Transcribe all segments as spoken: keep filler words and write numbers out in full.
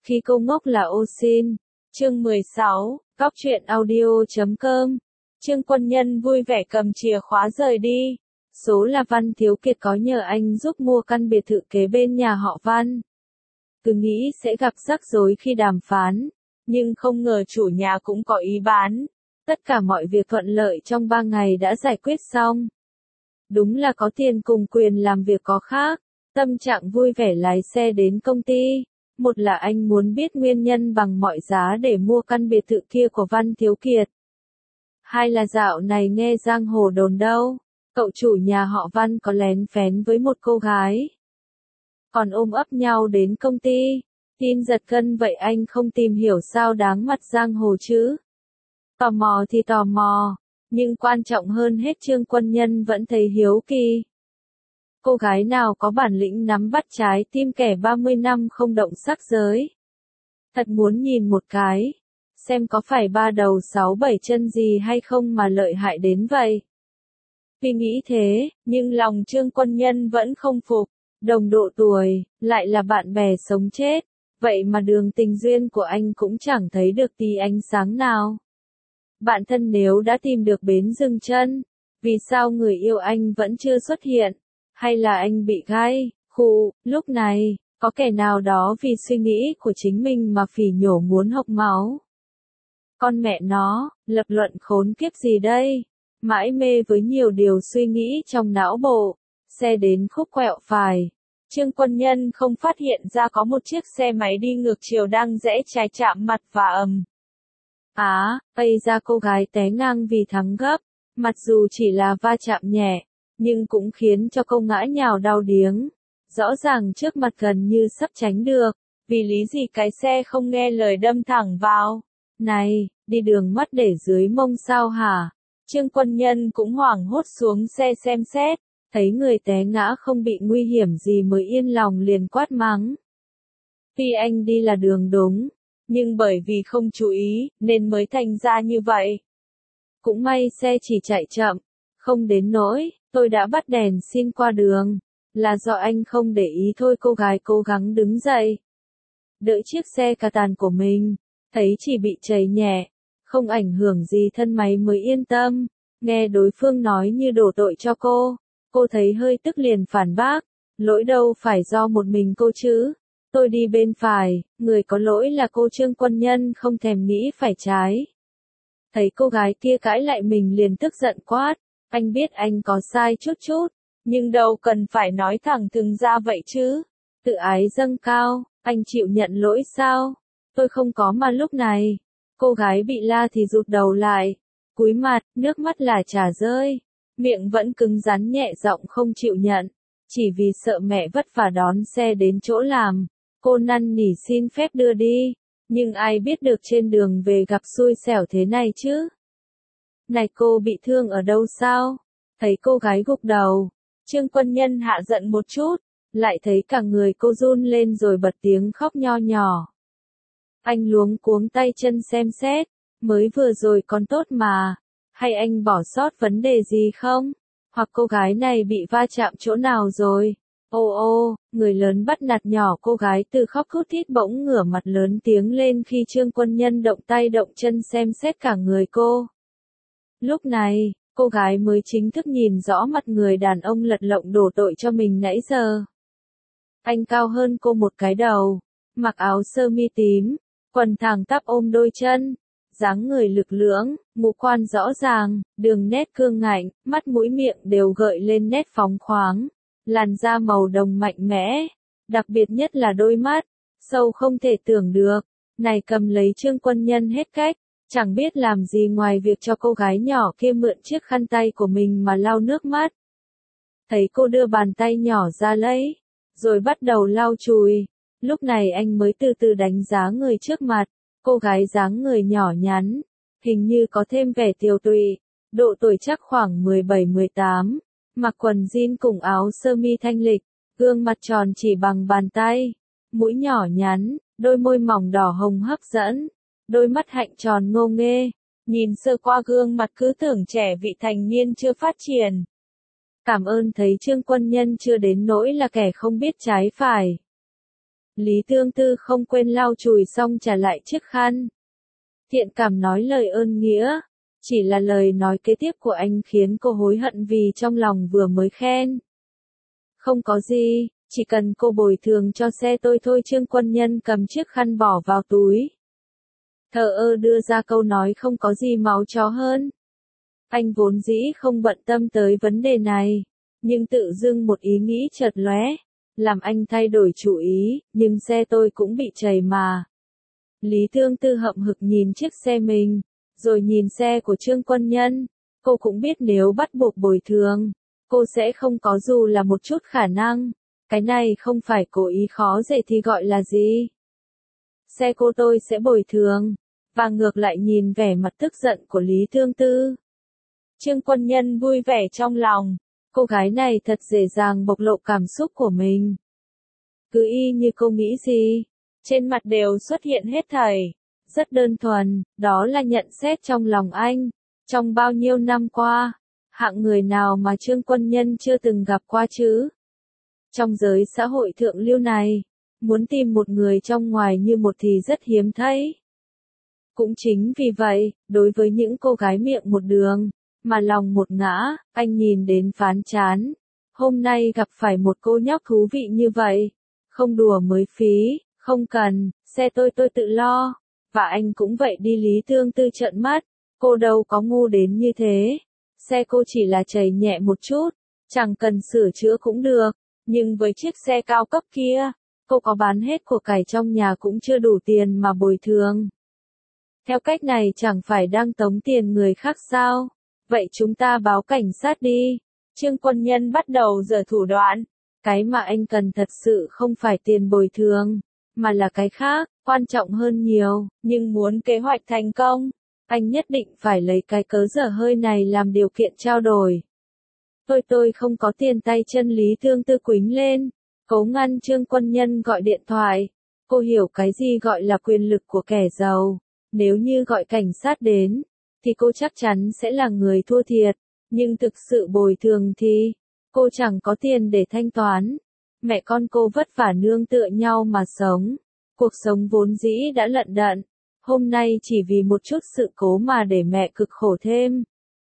Khi cô ngốc là ô xin. Chương mười sáu, Góc truyện audio chấm com. Trương Quân Nhân vui vẻ cầm chìa khóa rời đi. Số là Văn Thiếu Kiệt có nhờ anh giúp mua căn biệt thự kế bên nhà họ Văn. Cứ nghĩ sẽ gặp rắc rối khi đàm phán, nhưng không ngờ chủ nhà cũng có ý bán. Tất cả mọi việc thuận lợi trong ba ngày đã giải quyết xong. Đúng là có tiền cùng quyền làm việc có khác. Tâm trạng vui vẻ lái xe đến công ty. Một là anh muốn biết nguyên nhân bằng mọi giá để mua căn biệt thự kia của Văn Thiếu Kiệt. Hai là dạo này nghe giang hồ đồn đâu, cậu chủ nhà họ Văn có lén phén với một cô gái. Còn ôm ấp nhau đến công ty. Tin giật gân vậy anh không tìm hiểu sao đáng mặt giang hồ chứ. Tò mò thì tò mò, nhưng quan trọng hơn hết Trương Quân Nhân vẫn thấy hiếu kỳ. Cô gái nào có bản lĩnh nắm bắt trái tim kẻ ba mươi năm không động sắc giới. Thật muốn nhìn một cái, xem có phải ba đầu sáu bảy chân gì hay không mà lợi hại đến vậy. Vì nghĩ thế, nhưng lòng Trương Quân Nhân vẫn không phục. Đồng độ tuổi, lại là bạn bè sống chết, vậy mà đường tình duyên của anh cũng chẳng thấy được tí ánh sáng nào. Bạn thân nếu đã tìm được bến dừng chân, vì sao người yêu anh vẫn chưa xuất hiện? Hay là anh bị gai, khụ, lúc này, có kẻ nào đó vì suy nghĩ của chính mình mà phỉ nhổ muốn hộc máu? Con mẹ nó, lập luận khốn kiếp gì đây? Mãi mê với nhiều điều suy nghĩ trong não bộ, xe đến khúc quẹo phải. Trương Quân Nhân không phát hiện ra có một chiếc xe máy đi ngược chiều đang rẽ trái chạm mặt và ầm. Á, bây ra cô gái té ngang vì thắng gấp, mặc dù chỉ là va chạm nhẹ, nhưng cũng khiến cho cô ngã nhào đau điếng. Rõ ràng trước mặt gần như sắp tránh được, vì lý gì cái xe không nghe lời đâm thẳng vào. Này, đi đường mất để dưới mông sao hả? Trương Quân Nhân cũng hoảng hốt xuống xe xem xét, thấy người té ngã không bị nguy hiểm gì mới yên lòng liền quát mắng. Tuy anh đi là đường đúng, nhưng bởi vì không chú ý, nên mới thành ra như vậy. Cũng may xe chỉ chạy chậm, không đến nỗi, tôi đã bắt đèn xin qua đường, là do anh không để ý thôi. Cô gái cố gắng đứng dậy, đỡ chiếc xe cà tàn của mình, thấy chỉ bị trầy nhẹ, không ảnh hưởng gì thân máy mới yên tâm. Nghe đối phương nói như đổ tội cho cô, cô thấy hơi tức liền phản bác, lỗi đâu phải do một mình cô chứ. Tôi đi bên phải, người có lỗi là cô. Trương Quân Nhân không thèm nghĩ phải trái. Thấy cô gái kia cãi lại mình liền tức giận quát, anh biết anh có sai chút chút, nhưng đâu cần phải nói thẳng thừng ra vậy chứ. Tự ái dâng cao, anh chịu nhận lỗi sao? Tôi không có mà. Lúc này, cô gái bị la thì rụt đầu lại, cúi mặt, nước mắt là chả rơi, miệng vẫn cứng rắn nhẹ giọng không chịu nhận, chỉ vì sợ mẹ vất vả đón xe đến chỗ làm. Cô năn nỉ xin phép đưa đi, nhưng ai biết được trên đường về gặp xui xẻo thế này chứ. Này, cô bị thương ở đâu sao? Thấy cô gái gục đầu, Trương Quân Nhân hạ giận một chút, lại thấy cả người cô run lên rồi bật tiếng khóc nho nhỏ. Anh luống cuống tay chân xem xét, mới vừa rồi còn tốt mà, hay anh bỏ sót vấn đề gì không? Hoặc cô gái này bị va chạm chỗ nào rồi? Ô ô, người lớn bắt nạt nhỏ cô gái từ khóc thút thít bỗng ngửa mặt lớn tiếng lên khi Trương Quân Nhân động tay động chân xem xét cả người cô. Lúc này, cô gái mới chính thức nhìn rõ mặt người đàn ông lật lọng đổ tội cho mình nãy giờ. Anh cao hơn cô một cái đầu, mặc áo sơ mi tím, quần thẳng tắp ôm đôi chân, dáng người lực lưỡng, ngũ quan rõ ràng, đường nét cương ngạnh, mắt mũi miệng đều gợi lên nét phóng khoáng. Làn da màu đồng mạnh mẽ, đặc biệt nhất là đôi mắt, sâu không thể tưởng được. Này, cầm lấy Trương Quân Nhân hết cách, chẳng biết làm gì ngoài việc cho cô gái nhỏ kia mượn chiếc khăn tay của mình mà lau nước mắt. Thấy cô đưa bàn tay nhỏ ra lấy, rồi bắt đầu lau chùi, lúc này anh mới từ từ đánh giá người trước mặt. Cô gái dáng người nhỏ nhắn, hình như có thêm vẻ tiều tụy, độ tuổi chắc khoảng mười bảy mười tám. Mặc quần jean cùng áo sơ mi thanh lịch, gương mặt tròn chỉ bằng bàn tay, mũi nhỏ nhắn, đôi môi mỏng đỏ hồng hấp dẫn, đôi mắt hạnh tròn ngô nghê, nhìn sơ qua gương mặt cứ tưởng trẻ vị thành niên chưa phát triển. Cảm ơn thấy Trương Quân Nhân chưa đến nỗi là kẻ không biết trái phải. Lý Tương Tư không quên lau chùi xong trả lại chiếc khăn. Thiện cảm nói lời ơn nghĩa. Chỉ là lời nói kế tiếp của anh khiến cô hối hận vì trong lòng vừa mới khen. Không có gì, chỉ cần cô bồi thường cho xe tôi thôi. Trương Quân Nhân cầm chiếc khăn bỏ vào túi. Thờ ơ đưa ra câu nói không có gì máu chó hơn. Anh vốn dĩ không bận tâm tới vấn đề này, nhưng tự dưng một ý nghĩ chợt lóe, làm anh thay đổi chủ ý, nhưng xe tôi cũng bị trầy mà. Lý Tương Tư hậm hực nhìn chiếc xe mình, rồi nhìn xe của Trương Quân Nhân, cô cũng biết nếu bắt buộc bồi thường, cô sẽ không có dù là một chút khả năng, cái này không phải cố ý khó dễ thì gọi là gì. Xe cô tôi sẽ bồi thường, và ngược lại nhìn vẻ mặt tức giận của Lý Tương Tư. Trương Quân Nhân vui vẻ trong lòng, cô gái này thật dễ dàng bộc lộ cảm xúc của mình. Cứ y như cô nghĩ gì, trên mặt đều xuất hiện hết thảy, rất đơn thuần, đó là nhận xét trong lòng anh. Trong bao nhiêu năm qua, hạng người nào mà Trương Quân Nhân chưa từng gặp qua chứ? Trong giới xã hội thượng lưu này, muốn tìm một người trong ngoài như một thì rất hiếm thấy. Cũng chính vì vậy, đối với những cô gái miệng một đường, mà lòng một ngã, anh nhìn đến phán chán. Hôm nay gặp phải một cô nhóc thú vị như vậy, không đùa mới phí, không cần, xe tôi tôi tự lo. Và anh cũng vậy đi. Lý Tương Tư trợn mắt, cô đâu có ngu đến như thế. Xe cô chỉ là trầy nhẹ một chút, chẳng cần sửa chữa cũng được, nhưng với chiếc xe cao cấp kia, cô có bán hết của cải trong nhà cũng chưa đủ tiền mà bồi thường. Theo cách này chẳng phải đang tống tiền người khác sao? Vậy chúng ta báo cảnh sát đi. Trương Quân Nhân bắt đầu giở thủ đoạn. Cái mà anh cần thật sự không phải tiền bồi thường, mà là cái khác, quan trọng hơn nhiều. Nhưng muốn kế hoạch thành công, anh nhất định phải lấy cái cớ dở hơi này làm điều kiện trao đổi. Tôi tôi không có tiền. Tay chân Lý Tương Tư quĩnh lên, cố ngăn Trương Quân Nhân gọi điện thoại. Cô hiểu cái gì gọi là quyền lực của kẻ giàu. Nếu như gọi cảnh sát đến, thì cô chắc chắn sẽ là người thua thiệt, nhưng thực sự bồi thường thì, cô chẳng có tiền để thanh toán. Mẹ con cô vất vả nương tựa nhau mà sống, cuộc sống vốn dĩ đã lận đận, hôm nay chỉ vì một chút sự cố mà để mẹ cực khổ thêm.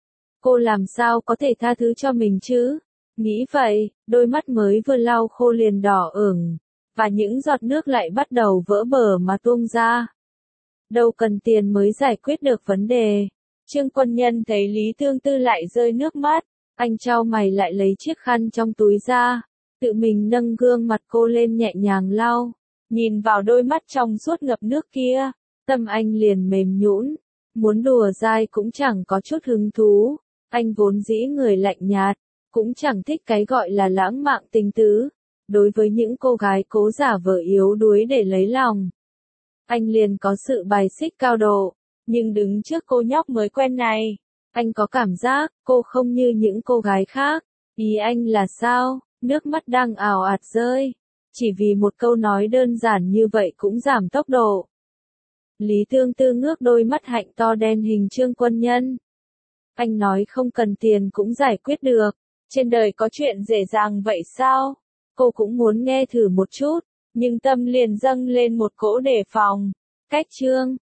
Cô làm sao có thể tha thứ cho mình chứ? Nghĩ vậy, đôi mắt mới vừa lau khô liền đỏ ửng, và những giọt nước lại bắt đầu vỡ bờ mà tuôn ra. Đâu cần tiền mới giải quyết được vấn đề. Trương Quân Nhân thấy Lý Tương Tư lại rơi nước mắt, anh chau mày lại lấy chiếc khăn trong túi ra, tự mình nâng gương mặt cô lên nhẹ nhàng lau, nhìn vào đôi mắt trong suốt ngập nước kia, tâm anh liền mềm nhũn, muốn đùa dai cũng chẳng có chút hứng thú, anh vốn dĩ người lạnh nhạt, cũng chẳng thích cái gọi là lãng mạn tình tứ, đối với những cô gái cố giả vờ yếu đuối để lấy lòng. Anh liền có sự bài xích cao độ, nhưng đứng trước cô nhóc mới quen này, anh có cảm giác cô không như những cô gái khác. Ý anh là sao? Nước mắt đang ào ạt rơi, chỉ vì một câu nói đơn giản như vậy cũng giảm tốc độ. Lý Tương Tư ngước đôi mắt hạnh to đen hình Trương Quân Nhân. Anh nói không cần tiền cũng giải quyết được, trên đời có chuyện dễ dàng vậy sao? Cô cũng muốn nghe thử một chút, nhưng tâm liền dâng lên một cỗ đề phòng. Cách Trương